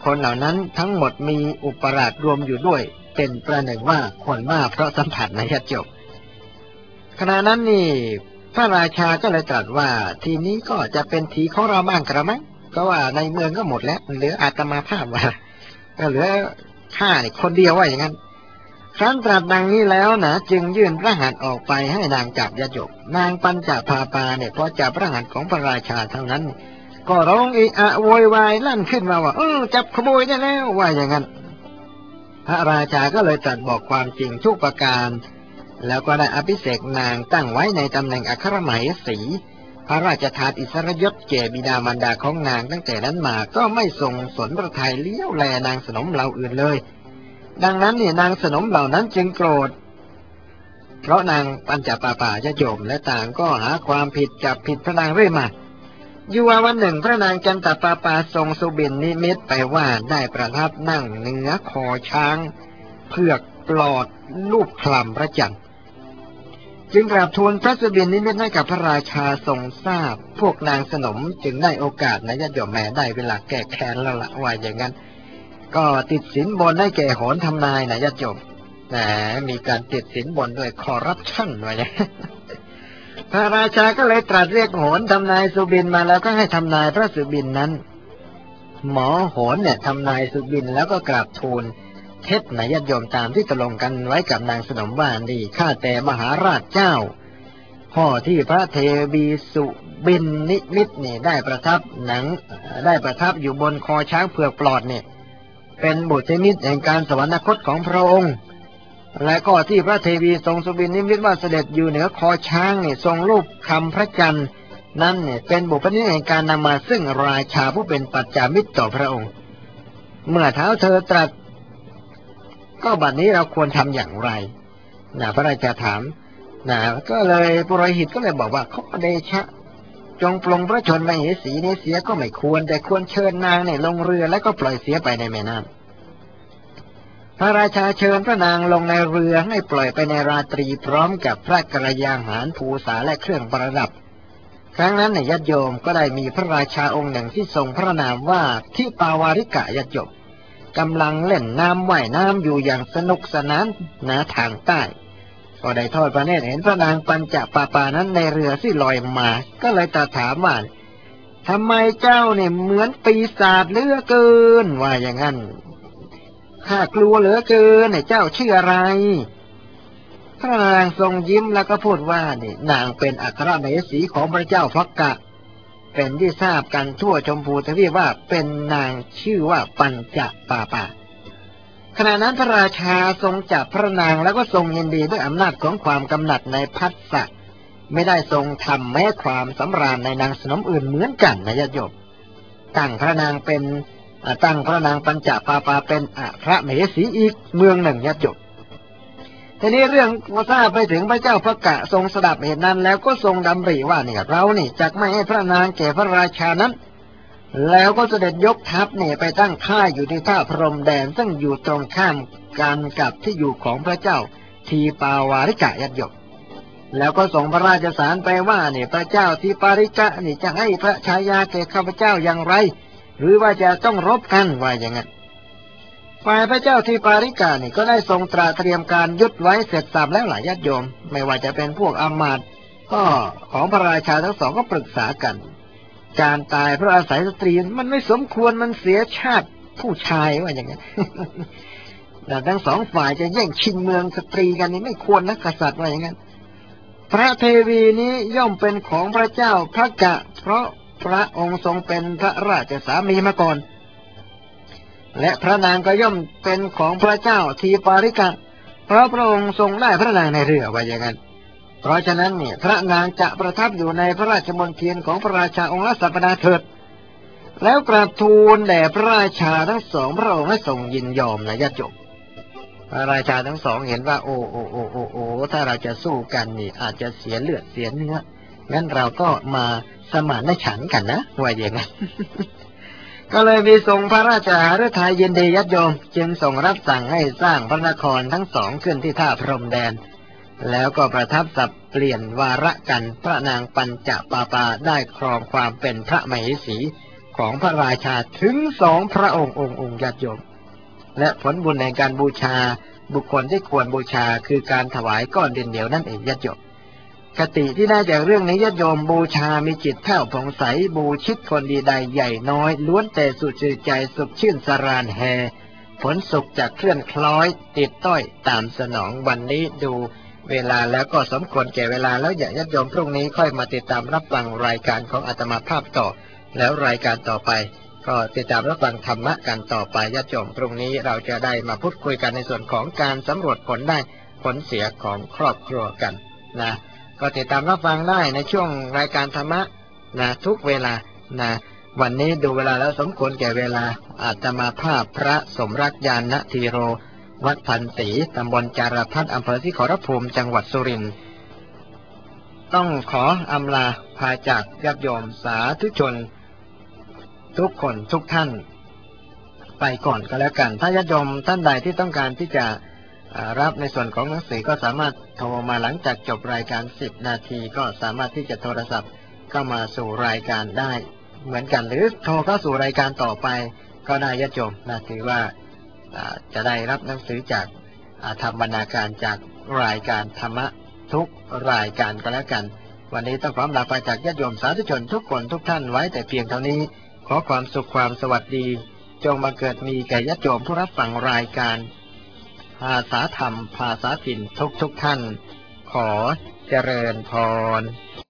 คนเหล่านั้นทั้งหมดมีอุปราชรวมอยู่ด้วยเป็นประหนึ่งว่าคนบ้าเพราะสัมผัสในญาติโยมขณะนั้นนี่พระราชาก็เลยตรัสว่าทีนี้ก็จะเป็นทีของเราบ้างกระมังเพราะว่าในเมืองก็หมดแล้วเหลืออาตมาภาพว่าก็เหลือข้านี่คนเดียวว่าอย่างนั้นครั้นตรัสดังนี้แล้วนะจึงยื่นพระหัตถ์ออกไปให้นางจับญาติโยมนางปัญจพาปาเนี่ยพอจับพระหัตถ์ของพระราชาเท่านั้นก็ร้องอีอะโวยวายลั่นขึ้นมาว่าเออจับขโมยได้แล้วว่าอย่างนั้นพระราชาก็เลยตรัสบอกความจริงทุกประการแล้วก็ได้อภิเษกนางตั้งไว้ในตำแหน่งอัครมเหสีพระราชทานอิสรยศแก่บิดามารดาของนางตั้งแต่นั้นมาก็ไม่ทรงสนพระทัยเลี้ยวแลนางสนมเหล่าอื่นเลยดังนั้นเนี่ยนางสนมเหล่านั้นจึงโกรธเพราะนางปัญจปาปายโยมและต่างก็หาความผิดจับผิดพระนางเรื่อยมาอยู่วันหนึ่งพระนางจันตปาปาทรงสุบินนิมิตไปว่าได้ประทับนั่งเหนือคอช้างเผือกปลอดลูกคลำพระจันทร์จึงกราบทูลพระสุบินนิมิตให้กับพระราชาทรงทราบพวกนางสนมจึงได้โอกาสนะญาติโยมแม่ได้เวลาแก้แค้นแล้วละว่าอย่างนั้นก็ติดสินบนให้แก่โหรทำนายนะญาติโยมแต่มีการติดสินบนด้วยคอร์รัปชันไว้พระราชาก็เลยตรัสเรียกโหรทำนายสุบินมาแล้วก็ให้ทำนายพระสุบินนั้นหมอโหรเนี่ยทำนายสุบินแล้วก็กราบทูลเท็จนะญาติโยมตามที่ตกลงกันไว้กับนางสนมว่าดีข้าแต่มหาราชเจ้าพ่อที่พระเทวีสุบินนิมิตนี่ได้ประทับหนังได้ประทับอยู่บนคอช้างเผือกปลอดเนี่ยเป็นบุตรนิมิตแห่งการสวรรคตของพระองค์และก็ที่พระเทวีทรงสุบินนิมิตว่าเสด็จอยู่เหนือคอช้างเนี่ยทรงรูปคำพระจันทร์นั่นเนี่ยเป็นบุพนิมิตแห่งการนำมาซึ่งราชาผู้เป็นปัจจามิตรต่อพระองค์เมื่อเท้าเธอตรัสก็บัดนี้เราควรทำอย่างไรนะพระราชาถามนะก็เลยปุโรหิตก็เลยบอกว่าขอเดชะจงปลงพระชนมเหสีนี้เสียก็ไม่ควรแต่ควรเชิญนางเนี่ยลงเรือแล้วก็ปล่อยเสียไปในแม่น้ำพระราชาเชิญพระนางลงในเรือให้ปล่อยไปในราตรีพร้อมกับพระกระยาหารภูษาและเครื่องประดับครั้งนั้นในญาติโยมก็ได้มีพระราชาองค์หนึ่งที่ทรงพระนามว่าทิปาวาริกะญาติโยมกำลังเล่นน้ำว่ายน้ำอยู่อย่างสนุกสนานณทางใต้ก็ได้ทอดพระเนตรเห็นพระนางปัญจปาปานั้นในเรือที่ลอยมาก็เลยตรัสถามว่าทำไมเจ้าเนี่ยเหมือนปีศาจเหลือเกินว่าอย่างนั้นข้ากลัวเหลือเกินเนี่ยเจ้าชื่ออะไรพระนางทรงยิ้มแล้วก็พูดว่านี่นางเป็นอัครมเหสีของพระเจ้าฟักกะเป็นที่ทราบกันทั่วชมพูทวีปว่าเป็นนางชื่อว่าปัญจปาปาขณะนั้นพระราชาทรงจับพระนางแล้วก็ทรงยินดีด้วยอำนาจของความกำหนัดในภัสสะไม่ได้ทรงทำแม้ความสำราญในนางสนมอื่นเหมือนกันนะญาติโยมตั้งพระนางเป็นตั้งพระนางปัญจปาปาเป็นอัครมเหสีอีกเมืองหนึ่งญาติโยมทีนี้เรื่องพอทราบไปถึงพระเจ้าฟักกะทรงสดับเหตุนั้นแล้วก็ทรงดำริว่าเนี่ยเรานี่จักไม่ให้พระนางแก่พระราชานั้นแล้วก็เสด็จยกทัพเนี่ยไปตั้งค่ายอยู่ที่ท่าพรมแดนซึ่งอยู่ตรงข้ามกันกับที่อยู่ของพระเจ้าทีปาวาริกะญาติโยมแล้วก็ส่งพระราชสารไปว่าเนี่ยพระเจ้าทีปาริกะนี่จะให้พระชายาแก่ข้าพเจ้าอย่างไรหรือว่าจะต้องรบกันว่าอย่างนั้นฝ่ายพระเจ้าทีปาริกะนี่ก็ได้ทรงตราเตรียมการยุดไว้เสร็จสับแล้วหลายญาติโยมไม่ว่าจะเป็นพวกอมาตย์ก็ของพระราชาทั้งสองก็ปรึกษากันการตายเพราะอาศัยสตรีมันไม่สมควรมันเสียชาติผู้ชายว่าอย่างนั้น แต่ทั้งสองฝ่ายจะแย่งชิงเมืองสตรีกันนี่ไม่ควรนะกษัตริย์ว่าอย่างนั้นพระเทวีนี้ย่อมเป็นของพระเจ้าพระกะเพราะพระองค์ทรงเป็นพระราชสามีมาก่อนและพระนางก็ย่อมเป็นของพระเจ้าทีปาริกะเพราะพระองค์ทรงได้พระนางในเรือว่าอย่างนั้นเพราะฉะนั้นเนี่ยพระนางจะประทับอยู่ในพระราชมณฑลของพระราชาองค์ละสัปดาห์เถิดแล้วกราบทูลแด่พระราชาทั้งสองพระองค์ให้ทรงยินยอมนะญาติโยมพระราชาทั้งสองเห็นว่าโอ้โอ้โอ้โอ้โอ้ถ้าเราจะสู้กันนี่อาจจะเสียเลือดเสียเนื้องั้นเราก็มาสมานฉันท์กันนะว่าอย่างนั้น ก็เลยมีทรงพระราชาฤทัยยินดีญาติโยมจึงทรงรับสั่งให้สร้างพระนครทั้งสองขึ้นที่ท่าพรมแดนแล้วก็ประทับสับเปลี่ยนวาระกันพระนางปัญจปาปาได้ครองความเป็นพระมเหสีของพระราชาถึงสองพระองค์องค์องค์ญาติโยมและผลบุญในการบูชาบุคคลที่ควรบูชาคือการถวายก้อนดินเหนียวนั่นเองญาติโยมคติที่ได้จากเรื่องนี้ญาติโยมบูชามีจิตแผ่วผ่องใสบูชิดคนดีใดใหญ่น้อยล้วนแต่สุดชื่นใจสุขชื่นสรานแฮผลสุขจากเคลื่อนคล้อยติดต้อยตามสนองวันนี้ดูเวลาแล้วก็สมควรแก่เวลาแล้วอย่าญาติโยมพรุ่งนี้ค่อยมาติดตามรับฟังรายการของอาตมาภาพต่อแล้วรายการต่อไปก็ติดตามรับฟังธรรมะกันต่อไปญาติโยมพรุ่งนี้เราจะได้มาพูดคุยกันในส่วนของการสำรวจผลได้ผลเสียของครอบครัวกันนะก็ติดตามรับฟังได้ในช่วงรายการธรรมะนะทุกเวลานะวันนี้ดูเวลาแล้วสมควรแก่เวลาอาตมาภาพพระสมรักญาณธีโรวัดพันศรีตำบลจารพัฒน์อำเภอที่ขอรภูมิจังหวัดสุรินทร์ต้องขออำลาพาจากญาติโยมสาธุชนทุกคนทุกท่านไปก่อนก็แล้วกันถ้าญาติโยมท่านใดที่ต้องการที่จะรับในส่วนของหนังสือก็สามารถโทรมาหลังจากจบรายการสิบนาทีก็สามารถที่จะโทรศัพท์เข้ามาสู่รายการได้เหมือนกันหรือโทรเข้าสู่รายการต่อไปก็ได้ญาติโยมนะถือว่าจะได้รับหนังสือจากทำบรรณาการจากรายการธรรมะทุกรายการก็แล้วกันวันนี้ต้องขอลาไปจากญาติโยมสาธุชนทุกคนทุกท่านไว้แต่เพียงเท่านี้ขอความสุขความสวัสดีจงมาเกิดมีแก่ญาติโยมผู้รับฟังรายการภาษาธรรมภาษาถิ่นทุกทุกท่านขอเจริญพร